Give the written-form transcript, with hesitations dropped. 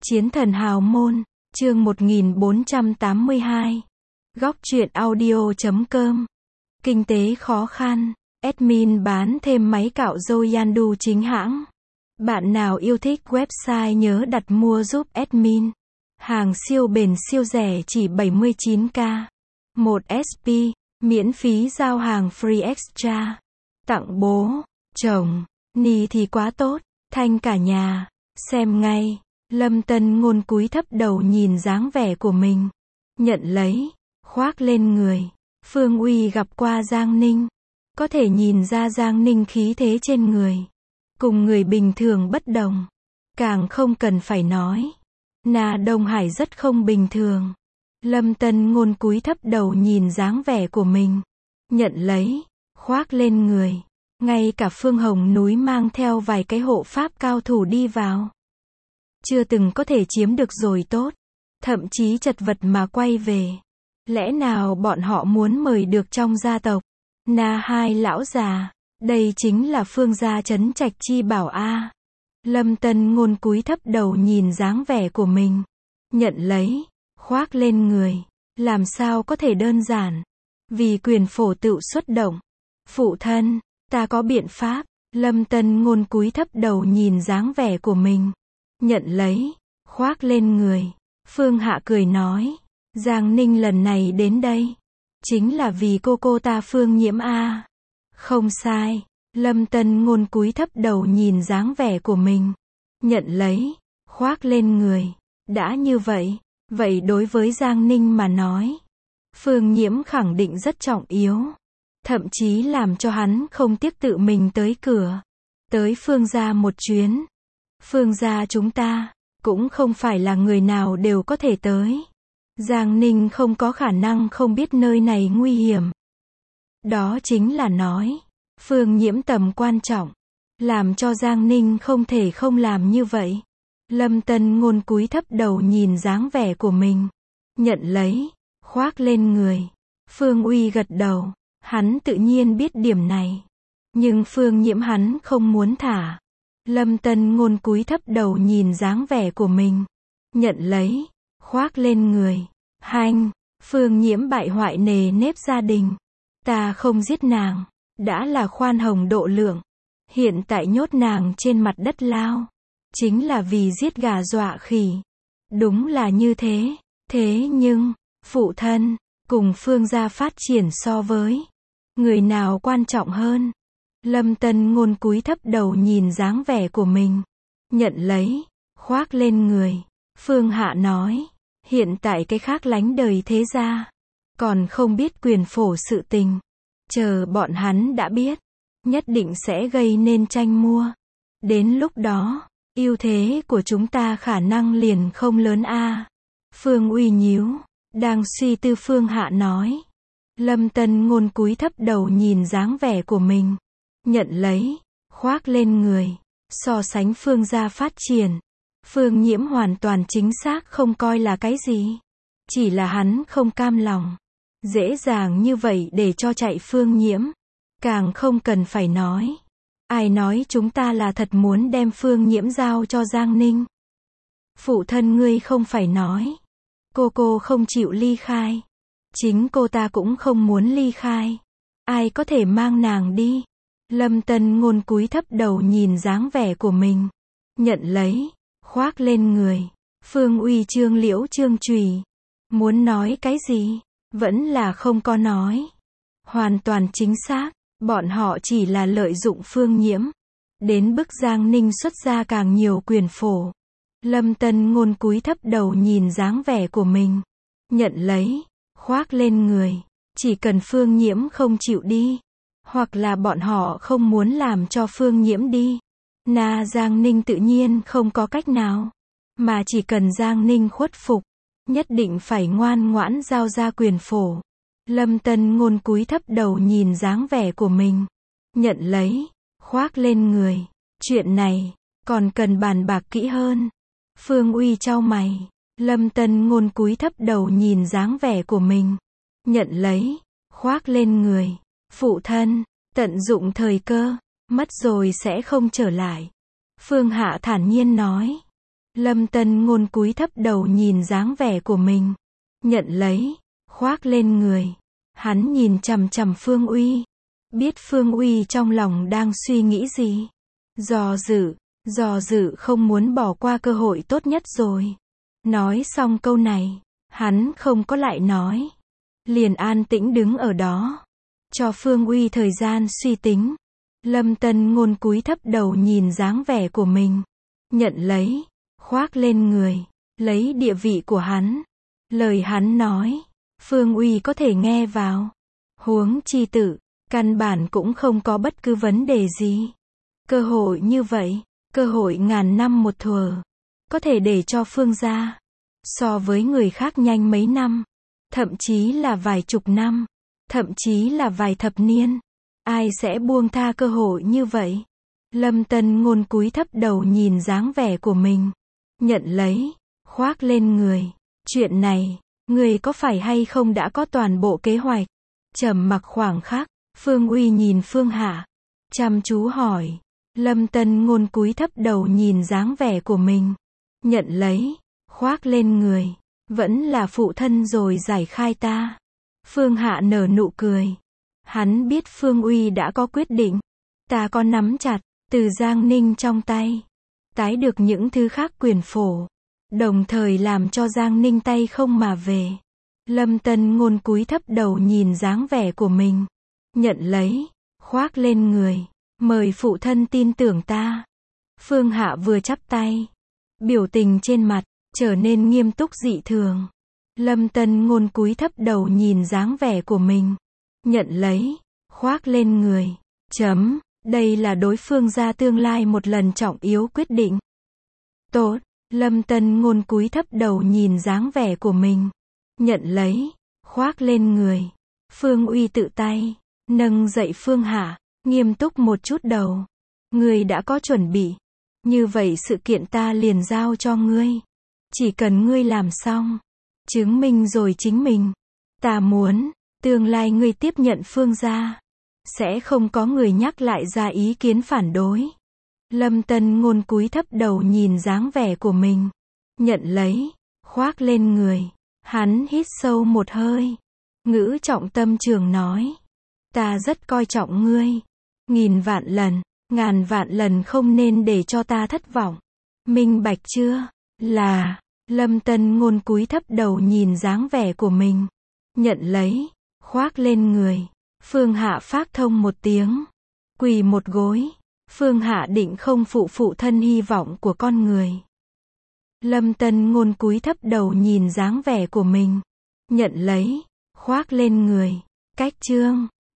Chiến thần hào môn, chương 1482. Góc truyện audio.com. Kinh tế khó khăn, admin bán thêm máy cạo râu Yandu chính hãng. Bạn nào yêu thích website nhớ đặt mua giúp admin. Hàng siêu bền siêu rẻ chỉ 79k. 1 SP, miễn phí giao hàng free extra. Tặng bố, chồng, ni thì quá tốt, thanh cả nhà, xem ngay. Lâm Tân Ngôn cúi thấp đầu nhìn dáng vẻ của mình. Nhận lấy, khoác lên người. Phương Uy gặp qua Giang Ninh. Có thể nhìn ra Giang Ninh khí thế trên người. Cùng người bình thường bất đồng. Càng không cần phải nói. Na Đông Hải rất không bình thường. Lâm Tân Ngôn cúi thấp đầu nhìn dáng vẻ của mình. Nhận lấy, khoác lên người. Ngay cả Phương Hồng Núi mang theo vài cái hộ pháp cao thủ đi vào. Chưa từng có thể chiếm được rồi tốt. Thậm chí chật vật mà quay về. Lẽ nào bọn họ muốn mời được trong gia tộc? Na hai lão già. Đây chính là Phương gia Trấn Trạch Chi Bảo a. Lâm Tân Ngôn cúi thấp đầu nhìn dáng vẻ của mình. Nhận lấy, khoác lên người. Làm sao có thể đơn giản? Vì quyền phổ tự xuất động. Phụ thân, ta có biện pháp. Lâm Tân Ngôn cúi thấp đầu nhìn dáng vẻ của mình. Nhận lấy, khoác lên người. Phương Hạ cười nói. Giang Ninh lần này đến đây. Chính là vì cô ta Phương Nhiễm a. Không sai. Lâm Tân Ngôn cúi thấp đầu nhìn dáng vẻ của mình. Nhận lấy, khoác lên người. Đã như vậy. Vậy đối với Giang Ninh mà nói. Phương Nhiễm khẳng định rất trọng yếu. Thậm chí làm cho hắn không tiếc tự mình tới cửa. Tới Phương gia một chuyến. Phương gia chúng ta, cũng không phải là người nào đều có thể tới. Giang Ninh không có khả năng không biết nơi này nguy hiểm. Đó chính là nói, Phương Nhiễm tầm quan trọng, làm cho Giang Ninh không thể không làm như vậy. Lâm Tân Ngôn cúi thấp đầu nhìn dáng vẻ của mình. Nhận lấy, khoác lên người. Phương Uy gật đầu, hắn tự nhiên biết điểm này. Nhưng Phương Nhiễm hắn không muốn thả. Lâm Tân Ngôn cúi thấp đầu nhìn dáng vẻ của mình. Nhận lấy, khoác lên người. Hanh, Phương Nhiễm bại hoại nề nếp gia đình. Ta không giết nàng, đã là khoan hồng độ lượng. Hiện tại nhốt nàng trên mặt đất lao. Chính là vì giết gà dọa khỉ. Đúng là như thế. Thế nhưng, phụ thân, cùng Phương gia phát triển so với. Người nào quan trọng hơn? Lâm Tân Ngôn cúi thấp đầu nhìn dáng vẻ của mình. Nhận lấy, khoác lên người. Phương Hạ nói. Hiện tại cái khác lánh đời thế gia. Còn không biết quyền phổ sự tình. Chờ bọn hắn đã biết. Nhất định sẽ gây nên tranh mua. Đến lúc đó, ưu thế của chúng ta khả năng liền không lớn a. Phương Uy nhíu. Đang suy tư Phương Hạ nói. Lâm Tân Ngôn cúi thấp đầu nhìn dáng vẻ của mình. Nhận lấy, khoác lên người. So sánh Phương gia phát triển. Phương Nhiễm hoàn toàn chính xác không coi là cái gì. Chỉ là hắn không cam lòng. Dễ dàng như vậy để cho chạy Phương Nhiễm. Càng không cần phải nói. Ai nói chúng ta là thật muốn đem Phương Nhiễm giao cho Giang Ninh. Phụ thân ngươi không phải nói. Cô không chịu ly khai. Chính cô ta cũng không muốn ly khai. Ai có thể mang nàng đi? Lâm Tân Ngôn cúi thấp đầu nhìn dáng vẻ của mình. Nhận lấy, khoác lên người. Phương Uy Trương Liễu Trương Trùy. Muốn nói cái gì? Vẫn là không có nói. Hoàn toàn chính xác. Bọn họ chỉ là lợi dụng Phương Nhiễm. Đến bức Giang Ninh xuất ra càng nhiều quyền phổ. Lâm Tân Ngôn cúi thấp đầu nhìn dáng vẻ của mình. Nhận lấy, khoác lên người. Chỉ cần Phương Nhiễm không chịu đi. Hoặc là bọn họ không muốn làm cho Phương Nhiễm đi. Giang Ninh tự nhiên không có cách nào. Mà chỉ cần Giang Ninh khuất phục. Nhất định phải ngoan ngoãn giao ra quyền phổ. Lâm Tân Ngôn cúi thấp đầu nhìn dáng vẻ của mình. Nhận lấy, khoác lên người. Chuyện này, còn cần bàn bạc kỹ hơn. Phương Uy chau mày. Lâm Tân Ngôn cúi thấp đầu nhìn dáng vẻ của mình. Nhận lấy, khoác lên người. Phụ thân, tận dụng thời cơ, mất rồi sẽ không trở lại. Phương Hạ thản nhiên nói. Lâm Tân Ngôn cúi thấp đầu nhìn dáng vẻ của mình. Nhận lấy, khoác lên người. Hắn nhìn chằm chằm Phương Uy. Biết Phương Uy trong lòng đang suy nghĩ gì. Do dự không muốn bỏ qua cơ hội tốt nhất rồi. Nói xong câu này, hắn không có lại nói. Liền an tĩnh đứng ở đó. Cho Phương Uy thời gian suy tính. Lâm Tân Ngôn cúi thấp đầu nhìn dáng vẻ của mình. Nhận lấy, khoác lên người, lấy địa vị của hắn. Lời hắn nói, Phương Uy có thể nghe vào. Huống chi tự, căn bản cũng không có bất cứ vấn đề gì. Cơ hội như vậy, cơ hội ngàn năm một thuở, có thể để cho Phương gia, so với người khác nhanh mấy năm, thậm chí là vài chục năm, thậm chí là vài thập niên. Ai sẽ buông tha cơ hội như vậy? Lâm Tân Ngôn cúi thấp đầu nhìn dáng vẻ của mình. Nhận lấy, khoác lên người. Chuyện này, người có phải hay không đã có toàn bộ kế hoạch? Trầm mặc khoảng khắc, Phương Uy nhìn Phương Hạ, chăm chú hỏi. Lâm Tân Ngôn cúi thấp đầu nhìn dáng vẻ của mình. Nhận lấy, khoác lên người. Vẫn là phụ thân rồi giải khai ta. Phương Hạ nở nụ cười. Hắn biết Phương Uy đã có quyết định. Ta có nắm chặt, từ Giang Ninh trong tay. Tái được những thứ khác quyền phổ. Đồng thời làm cho Giang Ninh tay không mà về. Lâm Tân Ngôn cúi thấp đầu nhìn dáng vẻ của mình. Nhận lấy, khoác lên người. Mời phụ thân tin tưởng ta. Phương Hạ vừa chắp tay. Biểu tình trên mặt, trở nên nghiêm túc dị thường. Lâm Tân Ngôn cúi thấp đầu nhìn dáng vẻ của mình. Nhận lấy, khoác lên người. Đây là đối phương gia tương lai một lần trọng yếu quyết định. Tốt, Lâm Tân Ngôn cúi thấp đầu nhìn dáng vẻ của mình. Nhận lấy, khoác lên người. Phương Uy tự tay, nâng dậy Phương Hạ, nghiêm túc một chút đầu. Ngươi đã có chuẩn bị. Như vậy sự kiện ta liền giao cho ngươi. Chỉ cần ngươi làm xong, chứng minh rồi chính mình. Ta muốn, tương lai ngươi tiếp nhận Phương gia, sẽ không có người nhắc lại ra ý kiến phản đối. Lâm Tân Ngôn cúi thấp đầu nhìn dáng vẻ của mình. Nhận lấy, khoác lên người. Hắn hít sâu một hơi. Ngữ trọng tâm trường nói. Ta rất coi trọng ngươi. Ngàn vạn lần không nên để cho ta thất vọng. Minh bạch chưa? Là, Lâm Tân Ngôn cúi thấp đầu nhìn dáng vẻ của mình. Nhận lấy, khoác lên người. Phương Hạ phát thông một tiếng. Quỳ một gối. Phương Hạ định không phụ thân hy vọng của con người. Lâm Tân Ngôn cúi thấp đầu nhìn dáng vẻ của mình. Nhận lấy, khoác lên người. Cách chương